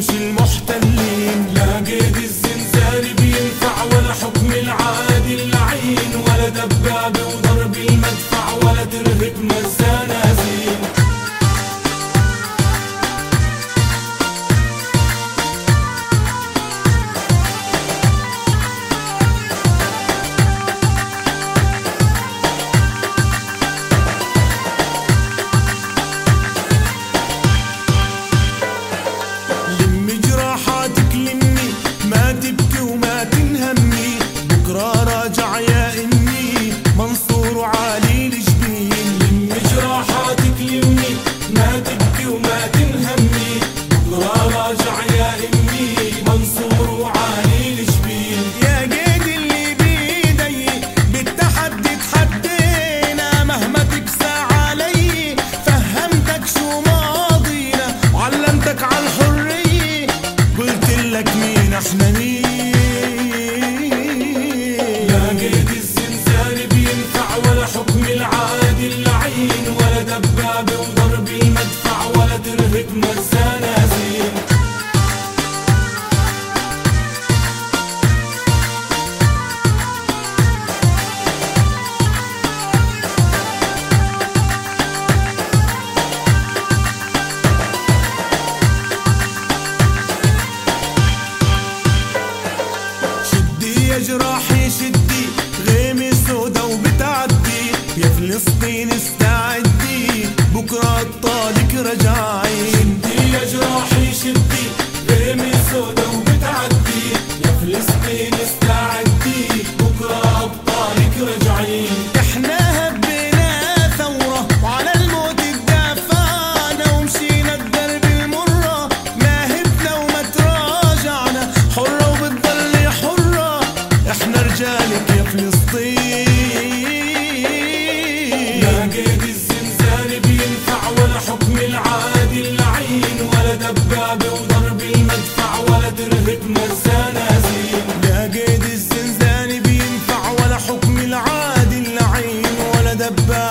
جيوش المحتلين. لا قيد الزنزانة بينفع ولا حكم العادي اللعين، ولا دبابة وضرب المدفع ولا ترهبنا الزنازين. لمي جراحاتك لمي، ما تبكي وما تنهمي، بكرة راجع يا إني منصور وعالي الجبين. لمي جراحاتك لمي، ما تبكي وما تنهمي، بكرة راجع يا إني منصور وعالي الجبين. يا قيد اللي بيدي بالتحدي تحدينا، مهما تقسى علي فهمتك شو ماضينا، وعلمتك عالحرية قلت لك مين احنا مين. لا قيد الزنزانة بينفع ولا حكم العادي اللعين، ولا دبابة وضرب المدفع ولا ترهبنا الزنازين. شدي يا جراحي شدي، غيمة سودا وبتعدي، يا فلسطين استعدي بكرة أبطالك راجعين. شدي يا جراحي شدي، غيمة سودا وبتعدي، يا فلسطين استعدي بكرة أبطالك راجعين. احنا هبينا ثورة وعلى الموت اتدافعنا، ومشينا الدرب المرة ما هبنا وما تراجعنا، حرة وبتضلي حرة احنا رجالك يا فلسطين. لا قيد الزنزانة بينفع ولا حكم العادي اللعين، ولا دبابة وضرب المدفع ولا ترهبنا الزنازين. لا قيد الزنزانة بينفع ولا حكم العادي اللعين، ولا دبابة